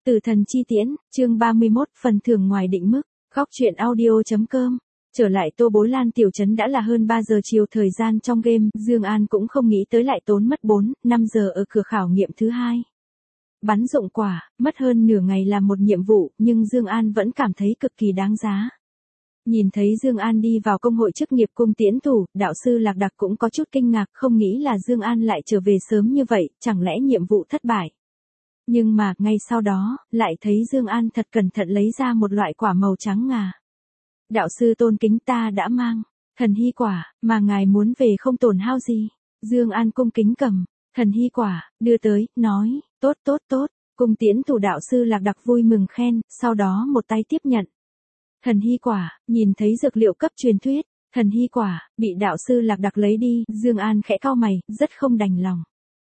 Tử thần chi tiễn, chương 31, phần thưởng ngoài định mức, góc truyện audio.com. Trở lại Tô Bố Lan tiểu trấn đã là hơn 3 giờ chiều, thời gian trong game, Dương An cũng không nghĩ tới lại tốn mất 4-5 giờ ở cửa khảo nghiệm thứ hai. Bắn dụng quả, mất hơn nửa ngày làm một nhiệm vụ, nhưng Dương An vẫn cảm thấy cực kỳ đáng giá. Nhìn thấy Dương An đi vào công hội chức nghiệp cung tiễn thủ, đạo sư Lạc Đặc cũng có chút kinh ngạc, không nghĩ là Dương An lại trở về sớm như vậy, chẳng lẽ nhiệm vụ thất bại. Nhưng mà, ngay sau đó, lại thấy Dương An thật cẩn thận lấy ra một loại quả màu trắng ngà. Đạo sư tôn kính, ta đã mang thần hy quả, mà ngài muốn về không tổn hao gì. Dương An cung kính cầm thần hy quả, đưa tới, nói, tốt tốt tốt. Cung tiễn thủ đạo sư Lạc Đặc vui mừng khen, sau đó một tay tiếp nhận thần hy quả, nhìn thấy dược liệu cấp truyền thuyết, thần hy quả, bị đạo sư Lạc Đặc lấy đi, Dương An khẽ cau mày, rất không đành lòng.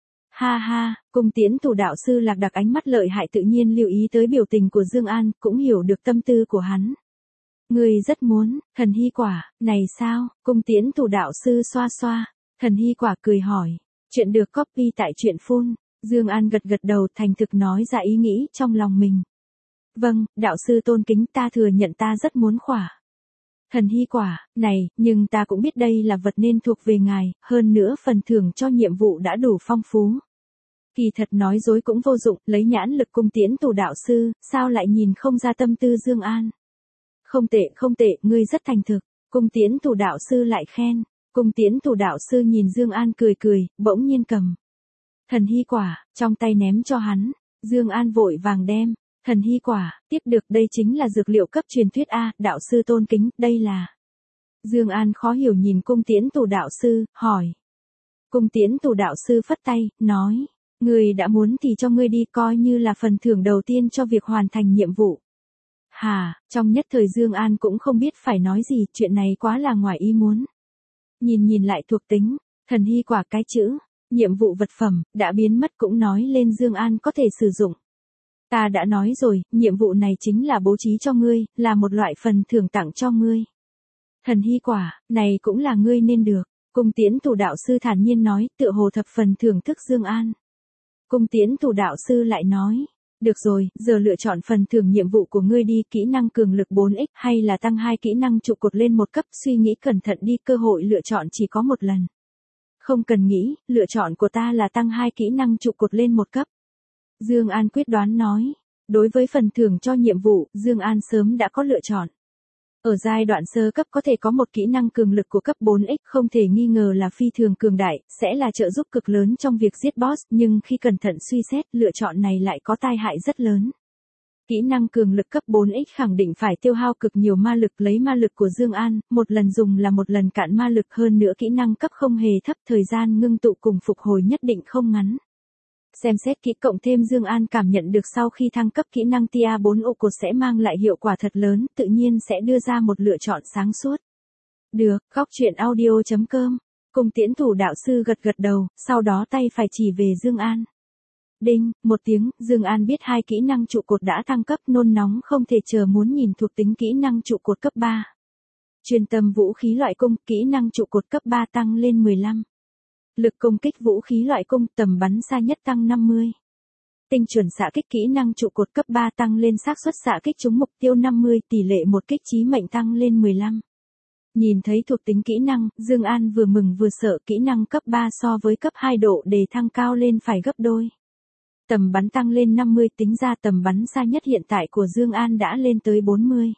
Ha ha, cung tiễn thủ đạo sư Lạc Đặc ánh mắt lợi hại tự nhiên lưu ý tới biểu tình của Dương An, cũng hiểu được tâm tư của hắn. Ngươi rất muốn thần hy quả, này sao? Cung tiễn thủ đạo sư xoa xoa thần hy quả, cười hỏi. Chuyện được copy tại truyện phun. Dương An gật gật đầu, thành thực nói ra ý nghĩ trong lòng mình. Vâng, đạo sư tôn kính, ta thừa nhận ta rất muốn khỏa thần hy quả này, nhưng ta cũng biết đây là vật nên thuộc về ngài, hơn nữa phần thưởng cho nhiệm vụ đã đủ phong phú. Kỳ thật nói dối cũng vô dụng, lấy nhãn lực cung tiễn thủ đạo sư, sao lại nhìn không ra tâm tư Dương An. Không tệ, ngươi rất thành thực. Cung tiễn thủ đạo sư lại khen. Cung tiễn thủ đạo sư nhìn Dương An cười cười, bỗng nhiên cầm thần hy quả trong tay ném cho hắn. Dương An vội vàng đem thần hy quả tiếp được, đây chính là dược liệu cấp truyền thuyết a, đạo sư tôn kính, đây là. Dương An khó hiểu nhìn cung tiễn thủ đạo sư, hỏi. Cung tiễn thủ đạo sư phất tay, nói, ngươi đã muốn thì cho ngươi đi, coi như là phần thưởng đầu tiên cho việc hoàn thành nhiệm vụ. Hà, trong nhất thời Dương An cũng không biết phải nói gì, chuyện này quá là ngoài ý muốn. Nhìn lại thuộc tính, thần hy quả cái chữ, nhiệm vụ vật phẩm, đã biến mất cũng nói lên Dương An có thể sử dụng. Ta đã nói rồi, nhiệm vụ này chính là bố trí cho ngươi, là một loại phần thưởng tặng cho ngươi. Thần hy quả, này cũng là ngươi nên được. Cung tiễn thủ đạo sư thản nhiên nói, tựa hồ thập phần thưởng thức Dương An. Cung tiễn thủ đạo sư lại nói. Được rồi, giờ lựa chọn phần thưởng nhiệm vụ của ngươi đi, kỹ năng cường lực 4x hay là tăng 2 kỹ năng trụ cột lên một cấp, suy nghĩ cẩn thận đi, cơ hội lựa chọn chỉ có một lần. Không cần nghĩ, lựa chọn của ta là tăng 2 kỹ năng trụ cột lên một cấp. Dương An quyết đoán nói. Đối với phần thưởng cho nhiệm vụ, Dương An sớm đã có lựa chọn. Ở giai đoạn sơ cấp có thể có một kỹ năng cường lực của cấp 4x, không thể nghi ngờ là phi thường cường đại, sẽ là trợ giúp cực lớn trong việc giết boss, nhưng khi cẩn thận suy xét, lựa chọn này lại có tai hại rất lớn. Kỹ năng cường lực cấp 4x khẳng định phải tiêu hao cực nhiều ma lực, lấy ma lực của Dương An, một lần dùng là một lần cạn ma lực, hơn nữa kỹ năng cấp không hề thấp, thời gian ngưng tụ cùng phục hồi nhất định không ngắn. Xem xét kỹ cộng thêm Dương An cảm nhận được sau khi thăng cấp kỹ năng tia 4 ô cột sẽ mang lại hiệu quả thật lớn, tự nhiên sẽ đưa ra một lựa chọn sáng suốt. Được, góc truyện audio.com. Cung tiễn thủ đạo sư gật gật đầu, sau đó tay phải chỉ về Dương An. Đinh, một tiếng, Dương An biết 2 kỹ năng trụ cột đã thăng cấp, nôn nóng không thể chờ muốn nhìn thuộc tính kỹ năng trụ cột cấp 3. Truyền tâm vũ khí loại cung, kỹ năng trụ cột cấp 3 tăng lên 15. Lực công kích vũ khí loại cung, tầm bắn xa nhất tăng 50. Tinh chuẩn xạ kích, kỹ năng trụ cột cấp 3 tăng lên xác suất xạ kích trúng mục tiêu 50, tỷ lệ một kích chí mệnh tăng lên 15. Nhìn thấy thuộc tính kỹ năng, Dương An vừa mừng vừa sợ, kỹ năng cấp 3 so với cấp 2 độ đề thăng cao lên phải gấp đôi. Tầm bắn tăng lên 50, tính ra tầm bắn xa nhất hiện tại của Dương An đã lên tới 40.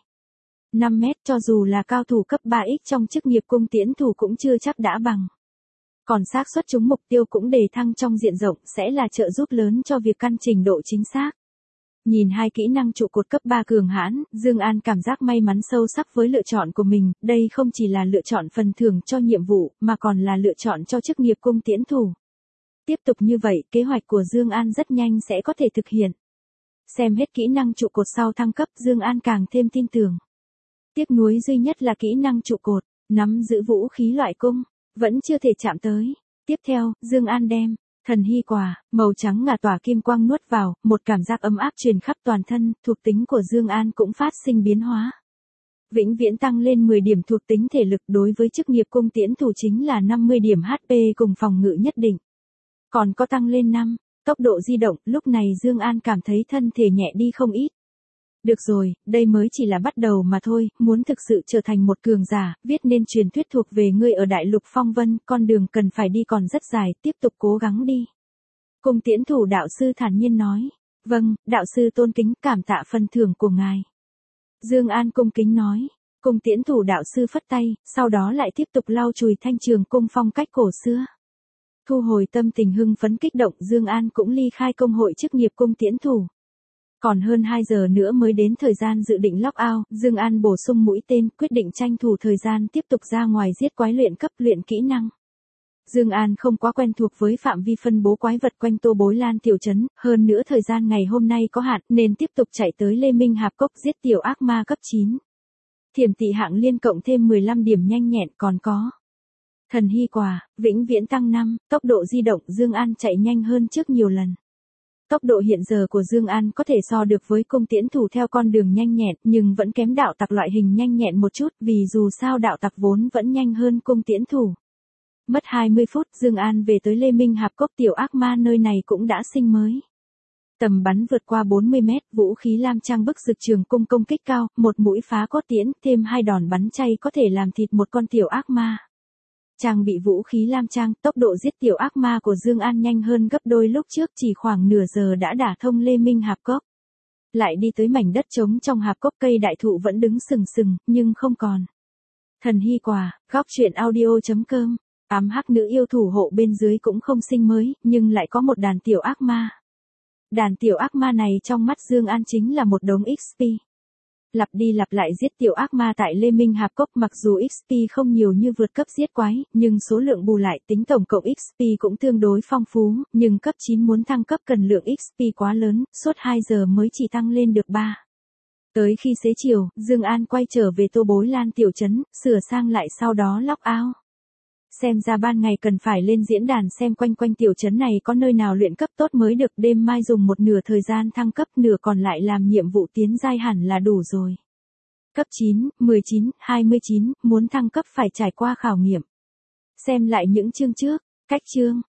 5 mét, cho dù là cao thủ cấp 3x trong chức nghiệp cung tiễn thủ cũng chưa chắc đã bằng. Còn xác suất trúng mục tiêu cũng đề thăng trong diện rộng, sẽ là trợ giúp lớn cho việc căn trình độ chính xác. Nhìn 2 kỹ năng trụ cột cấp 3 cường hãn, Dương An cảm giác may mắn sâu sắc với lựa chọn của mình, đây không chỉ là lựa chọn phần thưởng cho nhiệm vụ, mà còn là lựa chọn cho chức nghiệp cung tiễn thủ. Tiếp tục như vậy, kế hoạch của Dương An rất nhanh sẽ có thể thực hiện. Xem hết kỹ năng trụ cột sau thăng cấp, Dương An càng thêm tin tưởng. Tiếc nuối duy nhất là kỹ năng trụ cột, nắm giữ vũ khí loại cung, vẫn chưa thể chạm tới. Tiếp theo, Dương An đem thần hy quả màu trắng ngà tỏa kim quang nuốt vào, một cảm giác ấm áp truyền khắp toàn thân, thuộc tính của Dương An cũng phát sinh biến hóa. Vĩnh viễn tăng lên 10 điểm thuộc tính thể lực, đối với chức nghiệp cung tiễn thủ chính là 50 điểm HP cùng phòng ngự nhất định. Còn có tăng lên 5 tốc độ di động, lúc này Dương An cảm thấy thân thể nhẹ đi không ít. Được rồi, đây mới chỉ là bắt đầu mà thôi, muốn thực sự trở thành một cường giả, viết nên truyền thuyết thuộc về ngươi ở Đại Lục Phong Vân, con đường cần phải đi còn rất dài, tiếp tục cố gắng đi. Cung Tiễn Thủ đạo sư thản nhiên nói. Vâng, đạo sư tôn kính, cảm tạ phần thưởng của ngài. Dương An cung kính nói. Cung Tiễn Thủ đạo sư phất tay, sau đó lại tiếp tục lau chùi thanh trường cung phong cách cổ xưa. Thu hồi tâm tình hưng phấn kích động, Dương An cũng ly khai công hội chức nghiệp Cung Tiễn Thủ. Còn hơn 2 giờ nữa mới đến thời gian dự định lock out, Dương An bổ sung mũi tên, quyết định tranh thủ thời gian tiếp tục ra ngoài giết quái luyện cấp luyện kỹ năng. Dương An không quá quen thuộc với phạm vi phân bố quái vật quanh Tô Bối Lan tiểu trấn, hơn nữa thời gian ngày hôm nay có hạn nên tiếp tục chạy tới Lê Minh Hạp Cốc giết tiểu ác ma cấp 9. Thiểm tị hạng liên cộng thêm 15 điểm nhanh nhẹn, còn có thần hy quả, vĩnh viễn tăng 5, tốc độ di động Dương An chạy nhanh hơn trước nhiều lần. Tốc độ hiện giờ của Dương An có thể so được với Cung Tiễn Thủ theo con đường nhanh nhẹn, nhưng vẫn kém đạo tặc loại hình nhanh nhẹn một chút, vì dù sao đạo tặc vốn vẫn nhanh hơn Cung Tiễn Thủ. Mất 20 phút, Dương An về tới Lê Minh Hạp Cốc, tiểu ác ma nơi này cũng đã sinh mới. Tầm bắn vượt qua 40 mét, vũ khí lam trang bức rực trường cung công kích cao, một mũi phá cốt tiễn, thêm 2 đòn bắn chay có thể làm thịt một con tiểu ác ma. Trang bị vũ khí lam trang, tốc độ giết tiểu ác ma của Dương An nhanh hơn gấp đôi lúc trước, chỉ khoảng nửa giờ đã đả thông Lê Minh Hạp Cốc. Lại đi tới mảnh đất trống trong hạp cốc, cây đại thụ vẫn đứng sừng sừng, nhưng không còn. Thần hy quả, góc truyện audio.com. Ám hắc nữ yêu thủ hộ bên dưới cũng không sinh mới, nhưng lại có một đàn tiểu ác ma. Đàn tiểu ác ma này trong mắt Dương An chính là một đống XP. Lặp đi lặp lại giết tiểu ác ma tại Lê Minh Hạp Cốc, mặc dù XP không nhiều như vượt cấp giết quái, nhưng số lượng bù lại tính tổng cộng XP cũng tương đối phong phú, nhưng cấp 9 muốn thăng cấp cần lượng XP quá lớn, suốt 2 giờ mới chỉ tăng lên được 3. Tới khi xế chiều, Dương An quay trở về Tô Bối Lan tiểu trấn, sửa sang lại sau đó lock out. Xem ra ban ngày cần phải lên diễn đàn xem quanh quanh tiểu trấn này có nơi nào luyện cấp tốt mới được, đêm mai dùng một nửa thời gian thăng cấp, nửa còn lại làm nhiệm vụ tiến giai hẳn là đủ rồi. Cấp 9, 19, 29, muốn thăng cấp phải trải qua khảo nghiệm. Xem lại những chương trước, cách chương.